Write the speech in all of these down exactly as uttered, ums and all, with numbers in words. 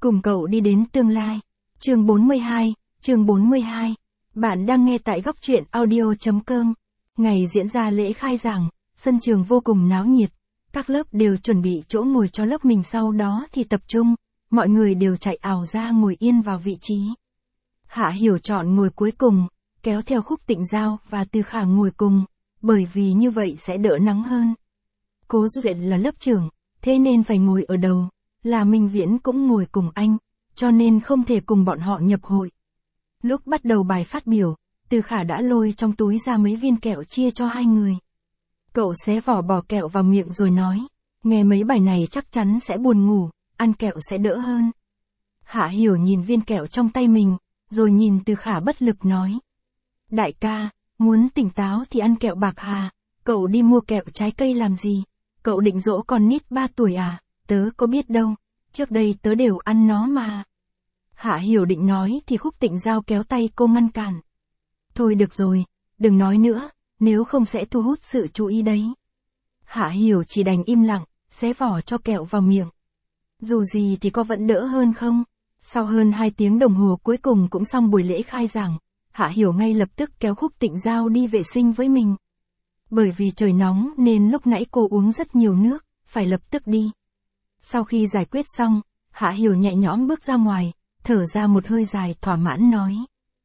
Cùng cậu đi đến tương lai. Chương bốn mươi hai, chương bốn mươi hai. Bạn đang nghe tại góc truyện audio.com. Ngày diễn ra lễ khai giảng, sân trường vô cùng náo nhiệt. Các lớp đều chuẩn bị chỗ ngồi cho lớp mình, sau đó thì tập trung. Mọi người đều chạy ào ra ngồi yên vào vị trí. Hạ Hiểu chọn ngồi cuối cùng, kéo theo Khúc Tịnh Giao và Từ Khả ngồi cùng, bởi vì như vậy sẽ đỡ nắng hơn. Cố Duyệt là lớp trưởng, thế nên phải ngồi ở đầu. Là Minh Viễn cũng ngồi cùng anh, cho nên không thể cùng bọn họ nhập hội. Lúc bắt đầu bài phát biểu, Từ Khả đã lôi trong túi ra mấy viên kẹo chia cho hai người. Cậu xé vỏ bỏ kẹo vào miệng rồi nói, nghe mấy bài này chắc chắn sẽ buồn ngủ, ăn kẹo sẽ đỡ hơn. Hạ Hiểu nhìn viên kẹo trong tay mình, rồi nhìn Từ Khả bất lực nói. Đại ca, muốn tỉnh táo thì ăn kẹo bạc hà, cậu đi mua kẹo trái cây làm gì? Cậu định dỗ con nít ba tuổi à? Tớ có biết đâu, trước đây tớ đều ăn nó mà. Hạ Hiểu định nói thì Khúc Tịnh Giao kéo tay cô ngăn cản. Thôi được rồi, đừng nói nữa, nếu không sẽ thu hút sự chú ý đấy. Hạ Hiểu chỉ đành im lặng, xé vỏ cho kẹo vào miệng. Dù gì thì có vẫn đỡ hơn không? Sau hơn hai tiếng đồng hồ cuối cùng cũng xong buổi lễ khai giảng, Hạ Hiểu ngay lập tức kéo Khúc Tịnh Giao đi vệ sinh với mình. Bởi vì trời nóng nên lúc nãy cô uống rất nhiều nước, phải lập tức đi. Sau khi giải quyết xong, Hạ Hiểu nhẹ nhõm bước ra ngoài, thở ra một hơi dài thỏa mãn nói.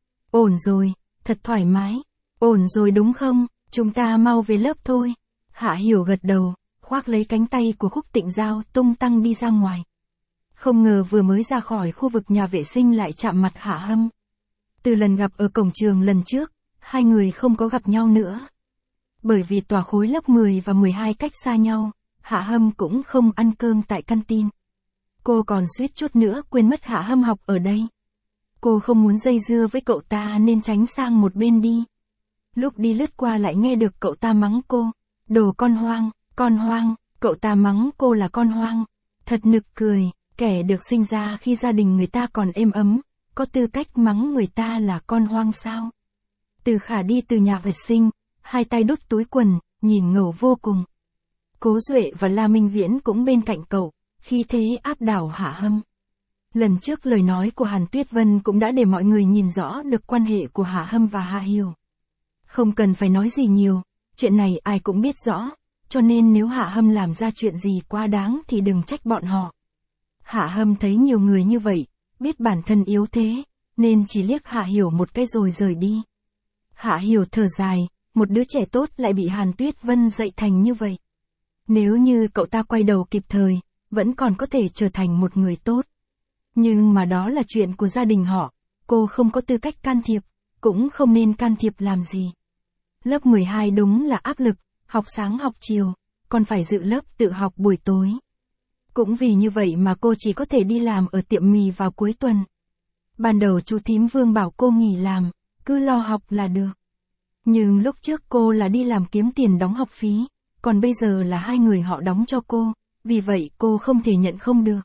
Ổn rồi, thật thoải mái. Ổn rồi đúng không, chúng ta mau về lớp thôi. Hạ Hiểu gật đầu, khoác lấy cánh tay của Khúc Tịnh Giao tung tăng đi ra ngoài. Không ngờ vừa mới ra khỏi khu vực nhà vệ sinh lại chạm mặt Hạ Hâm. Từ lần gặp ở cổng trường lần trước, hai người không có gặp nhau nữa. Bởi vì tòa khối lớp mười và mười hai cách xa nhau, Hạ Hâm cũng không ăn cơm tại canteen. Cô còn suýt chút nữa quên mất Hạ Hâm học ở đây. Cô không muốn dây dưa với cậu ta nên tránh sang một bên đi. Lúc đi lướt qua lại nghe được cậu ta mắng cô. Đồ con hoang, con hoang, cậu ta mắng cô là con hoang. Thật nực cười, kẻ được sinh ra khi gia đình người ta còn êm ấm, có tư cách mắng người ta là con hoang sao? Từ Khả đi từ nhà vệ sinh, hai tay đút túi quần, nhìn ngầu vô cùng. Cố Duệ và La Minh Viễn cũng bên cạnh cậu, khi thế áp đảo Hạ Hâm. Lần trước lời nói của Hàn Tuyết Vân cũng đã để mọi người nhìn rõ được quan hệ của Hạ Hâm và Hạ Hiểu. Không cần phải nói gì nhiều, chuyện này ai cũng biết rõ, cho nên nếu Hạ Hâm làm ra chuyện gì quá đáng thì đừng trách bọn họ. Hạ Hâm thấy nhiều người như vậy, biết bản thân yếu thế, nên chỉ liếc Hạ Hiểu một cái rồi rời đi. Hạ Hiểu thở dài, một đứa trẻ tốt lại bị Hàn Tuyết Vân dạy thành như vậy. Nếu như cậu ta quay đầu kịp thời, vẫn còn có thể trở thành một người tốt. Nhưng mà đó là chuyện của gia đình họ, cô không có tư cách can thiệp, cũng không nên can thiệp làm gì. Lớp mười hai đúng là áp lực, học sáng học chiều, còn phải dự lớp tự học buổi tối. Cũng vì như vậy mà cô chỉ có thể đi làm ở tiệm mì vào cuối tuần. Ban đầu chú thím Vương bảo cô nghỉ làm, cứ lo học là được. Nhưng lúc trước cô là đi làm kiếm tiền đóng học phí, còn bây giờ là hai người họ đóng cho cô, vì vậy cô không thể nhận không được.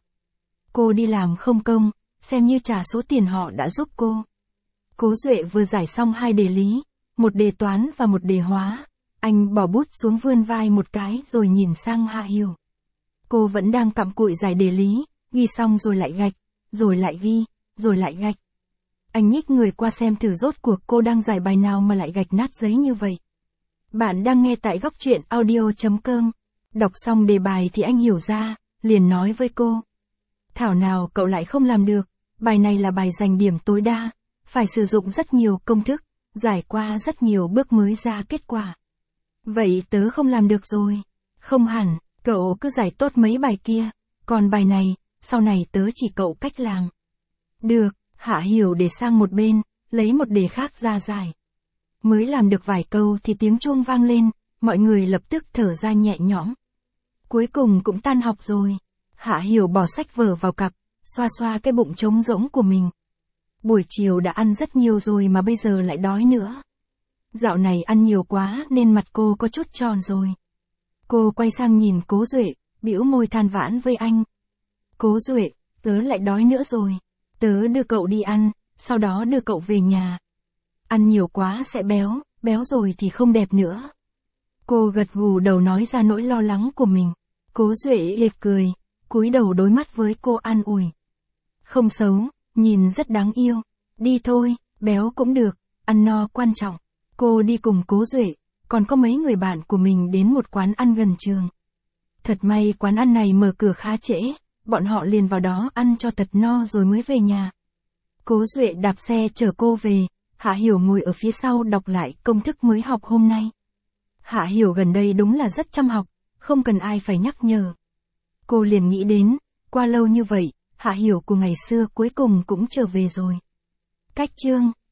Cô đi làm không công, xem như trả số tiền họ đã giúp cô. Cố Duệ vừa giải xong hai đề lý, một đề toán và một đề hóa, anh bỏ bút xuống vươn vai một cái rồi nhìn sang Hạ Hiểu. Cô vẫn đang cặm cụi giải đề lý, ghi xong rồi lại gạch, rồi lại ghi, rồi lại gạch. Anh nhích người qua xem thử rốt cuộc cô đang giải bài nào mà lại gạch nát giấy như vậy. Bạn đang nghe tại góc truyện audio.com. Đọc xong đề bài thì anh hiểu ra, liền nói với cô. Thảo nào cậu lại không làm được, bài này là bài giành điểm tối đa, phải sử dụng rất nhiều công thức, giải qua rất nhiều bước mới ra kết quả. Vậy tớ không làm được rồi. Không hẳn, cậu cứ giải tốt mấy bài kia, còn bài này, sau này tớ chỉ cậu cách làm. Được, Hạ Hiểu để sang một bên, lấy một đề khác ra giải. Mới làm được vài câu thì tiếng chuông vang lên, mọi người lập tức thở ra nhẹ nhõm. Cuối cùng cũng tan học rồi. Hạ Hiểu bỏ sách vở vào cặp, xoa xoa cái bụng trống rỗng của mình. Buổi chiều đã ăn rất nhiều rồi mà bây giờ lại đói nữa. Dạo này ăn nhiều quá nên mặt cô có chút tròn rồi. Cô quay sang nhìn Cố Duệ, bĩu môi than vãn với anh. Cố Duệ, tớ lại đói nữa rồi. Tớ đưa cậu đi ăn, sau đó đưa cậu về nhà. Ăn nhiều quá sẽ béo, béo rồi thì không đẹp nữa. Cô gật gù đầu nói ra nỗi lo lắng của mình. Cố Duệ liệt cười, cúi đầu đối mắt với cô an ủi. Không xấu, nhìn rất đáng yêu. Đi thôi, béo cũng được, ăn no quan trọng. Cô đi cùng Cố Duệ, còn có mấy người bạn của mình đến một quán ăn gần trường. Thật may quán ăn này mở cửa khá trễ, bọn họ liền vào đó ăn cho thật no rồi mới về nhà. Cố Duệ đạp xe chở cô về, Hạ Hiểu ngồi ở phía sau đọc lại công thức mới học hôm nay. Hạ Hiểu gần đây đúng là rất chăm học, không cần ai phải nhắc nhở. Cô liền nghĩ đến, qua lâu như vậy, Hạ Hiểu của ngày xưa cuối cùng cũng trở về rồi. Cách chương